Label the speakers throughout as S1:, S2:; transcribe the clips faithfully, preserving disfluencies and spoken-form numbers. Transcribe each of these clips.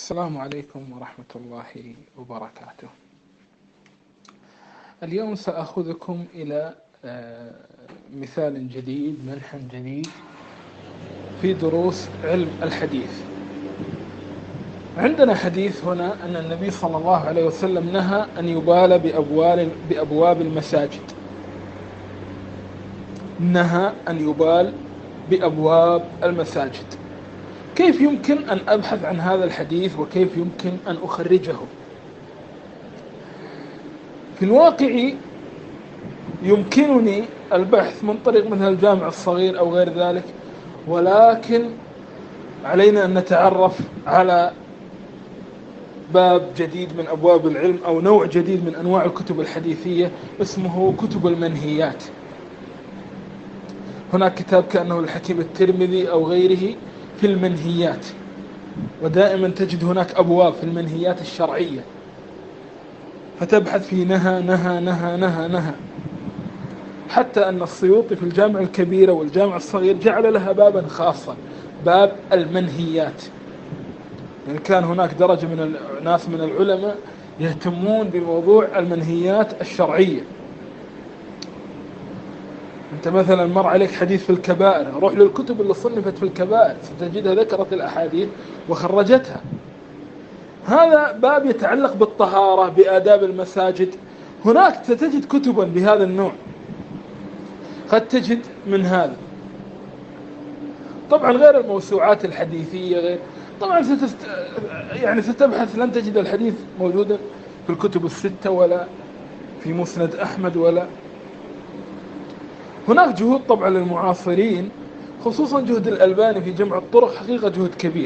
S1: السلام عليكم ورحمة الله وبركاته. اليوم سأخذكم إلى مثال جديد، منح جديد في دروس علم الحديث. عندنا حديث هنا أن النبي صلى الله عليه وسلم نهى أن يبال بأبواب بأبواب المساجد. نهى أن يبال بأبواب المساجد. كيف يمكن أن أبحث عن هذا الحديث وكيف يمكن أن أخرجه؟ في الواقع يمكنني البحث من طريق مثل الجامع الصغير أو غير ذلك، ولكن علينا أن نتعرف على باب جديد من أبواب العلم أو نوع جديد من أنواع الكتب الحديثية اسمه كتب المنهيات. هناك كتاب كأنه الحكيم الترمذي أو غيره في المنهيات، ودائما تجد هناك أبواب في المنهيات الشرعية، فتبحث في نهى نهى نهى نهى نهى حتى أن السيوطي في الجامع الكبير والجامع الصغير جعل لها بابا خاصا، باب المنهيات. يعني كان هناك درجة من الناس من العلماء يهتمون بموضوع المنهيات الشرعية. أنت مثلا مر عليك حديث في الكبائر، روح للكتب اللي صنفت في الكبائر ستجدها ذكرت الأحاديث وخرجتها. هذا باب يتعلق بالطهارة، بآداب المساجد. هناك ستجد كتبا بهذا النوع، قد تجد من هذا. طبعا غير الموسوعات الحديثية، غير طبعا ستست... يعني ستبحث لن تجد الحديث موجودا في الكتب الستة ولا في مسند أحمد، ولا هناك جهود طبعا للمعاصرين، خصوصا جهد الألباني في جمع الطرق، حقيقة جهد كبير.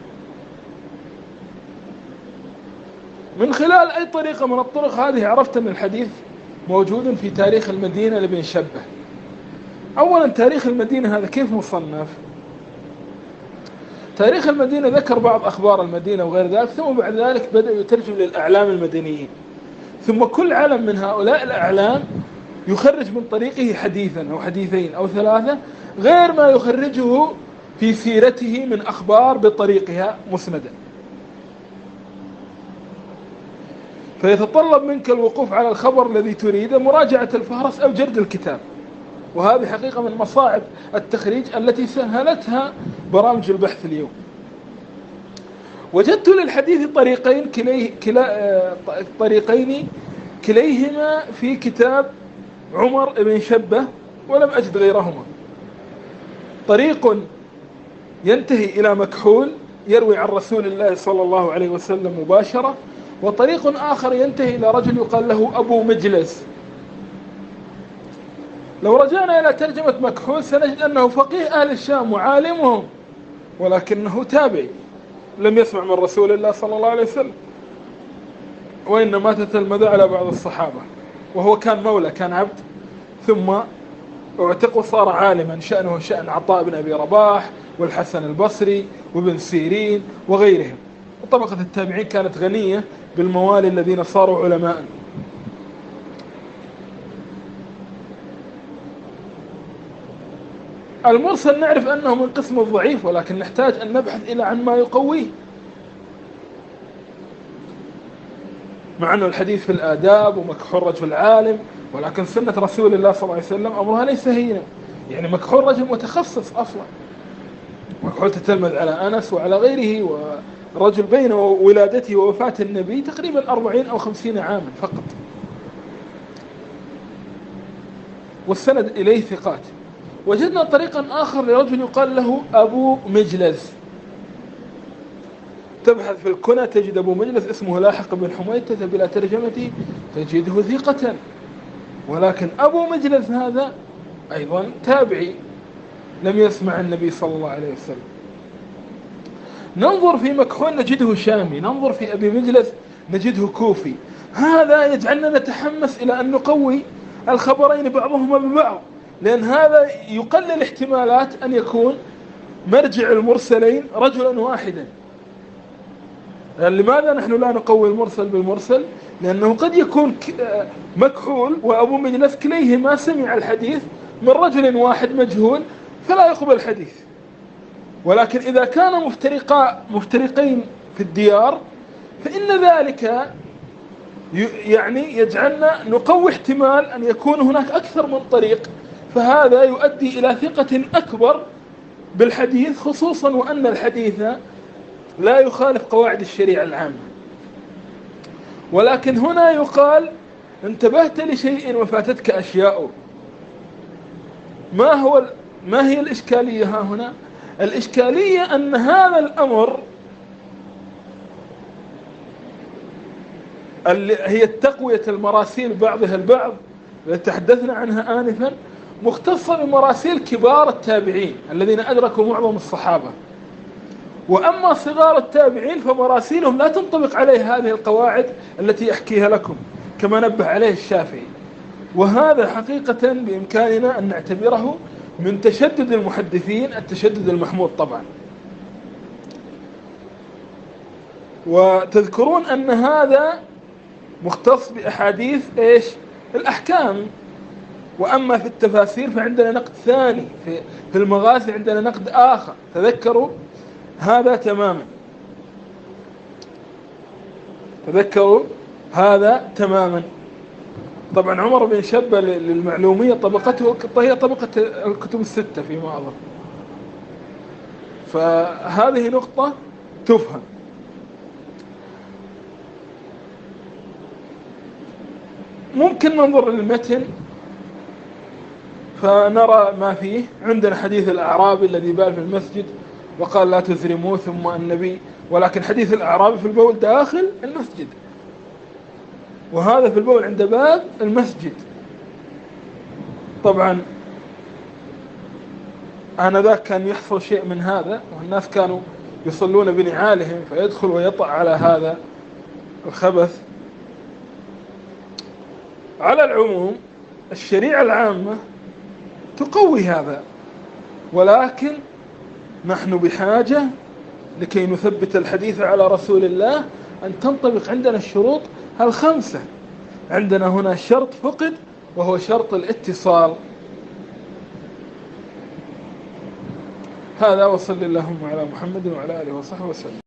S1: من خلال أي طريقة من الطرق هذه عرفت أن الحديث موجود في تاريخ المدينة لابن شبه. أولا تاريخ المدينة هذا كيف مصنف؟ تاريخ المدينة ذكر بعض أخبار المدينة وغير ذلك، ثم بعد ذلك بدأ يترجم للأعلام المدنيين، ثم كل علم من هؤلاء الأعلام يخرج من طريقه حديثا أو حديثين أو ثلاثة، غير ما يخرجه في سيرته من أخبار بطريقها مسندا. فيتطلب منك الوقوف على الخبر الذي تريده، مراجعة الفهرس أو جرد الكتاب. وهذه حقيقة من مصاعب التخريج التي سهلتها برامج البحث اليوم. وجدت للحديث طريقين كليه كلا طريقين كليهما في كتاب عمر بن شبه، ولم أجد غيرهما. طريق ينتهي إلى مكحول يروي عن رسول الله صلى الله عليه وسلم مباشرة، وطريق آخر ينتهي إلى رجل يقال له أبو مجلس. لو رجعنا إلى ترجمة مكحول سنجد أنه فقيه أهل الشام وعالمهم، ولكنه تابعي لم يسمع من رسول الله صلى الله عليه وسلم، وإنما تتلمذ على بعض الصحابة، وهو كان مولى، كان عبد، ثم اعتق وصار عالما، شأنه شأن عطاء بن أبي رباح والحسن البصري وابن سيرين وغيرهم. وطبقة التابعين كانت غنية بالموالي الذين صاروا علماء. المرسل نعرف أنه من قسم الضعيف، ولكن نحتاج أن نبحث إلى عن ما يقويه، مع أنه الحديث في الآداب ومكحول رجل عالم، ولكن سنة رسول الله صلى الله عليه وسلم أمرها ليس هينا. يعني مكحول رجل متخصص أصلا، مكحول تتلمذ على أنس وعلى غيره، ورجل بين ولادته ووفاة النبي تقريبا أربعين أو خمسين عاما فقط، والسند إليه ثقات. وجدنا طريقا آخر لرجل يقال له أبو مجلس. تبحث في الكنى تجد أبو مجلس اسمه لاحق بن حميدة بلا ترجمته تجده ثقة، ولكن أبو مجلس هذا أيضا تابعي لم يسمع النبي صلى الله عليه وسلم. ننظر في مكحول نجده شامي، ننظر في أبي مجلس نجده كوفي. هذا يجعلنا نتحمس إلى أن نقوي الخبرين بعضهما ببعض، لأن هذا يقلل احتمالات أن يكون مرجع المرسلين رجلا واحدا. يعني لماذا نحن لا نقوي المرسل بالمرسل؟ لأنه قد يكون مكحول وأبو مجلس كليهما سمع الحديث من رجل واحد مجهول فلا يقبل الحديث. ولكن إذا كان مفترقا مفترقين في الديار، فإن ذلك يعني يجعلنا نقوي احتمال أن يكون هناك أكثر من طريق، فهذا يؤدي إلى ثقة أكبر بالحديث، خصوصا وأن الحديث لا يخالف قواعد الشريعة العامة. ولكن هنا يقال انتبهت لشيء وفاتتك أشياء. ما هو ما هي الإشكالية ها هنا؟ الإشكالية أن هذا الأمر هي التقوية المراسيل بعضها البعض التي تحدثنا عنها آنفا، مختصة بمراسيل كبار التابعين الذين أدركوا معظم الصحابة. وأما صغار التابعين فمراسيلهم لا تنطبق عليه هذه القواعد التي أحكيها لكم، كما نبه عليه الشافعي. وهذا حقيقة بإمكاننا أن نعتبره من تشدد المحدثين، التشدد المحمود طبعا. وتذكرون أن هذا مختص بأحاديث إيش؟ الأحكام. وأما في التفاسير فعندنا نقد ثاني، في, في المغازي عندنا نقد آخر. تذكروا هذا تماما، تذكروا هذا تماما. طبعا عمر بن شبة للمعلومية طبقته هي طبقة الكتب الستة فيما أظن، فهذه نقطة تفهم. ممكن ننظر للمتن فنرى ما فيه. عندنا حديث الأعرابي الذي بال في المسجد وقال لا تزرموه ثم النبي، ولكن حديث الأعرابي في البول داخل المسجد، وهذا في البول عند باب المسجد. طبعا آنذاك كان يحصل شيء من هذا، والناس كانوا يصلون بنعالهم فيدخل ويطع على هذا الخبث. على العموم الشريعة العامة تقوي هذا، ولكن نحن بحاجة لكي نثبت الحديث على رسول الله أن تنطبق عندنا الشروط الخمسة. عندنا هنا شرط فقد وهو شرط الاتصال. هذا، وصل اللهم على محمد وعلى آله وصحبه وسلم.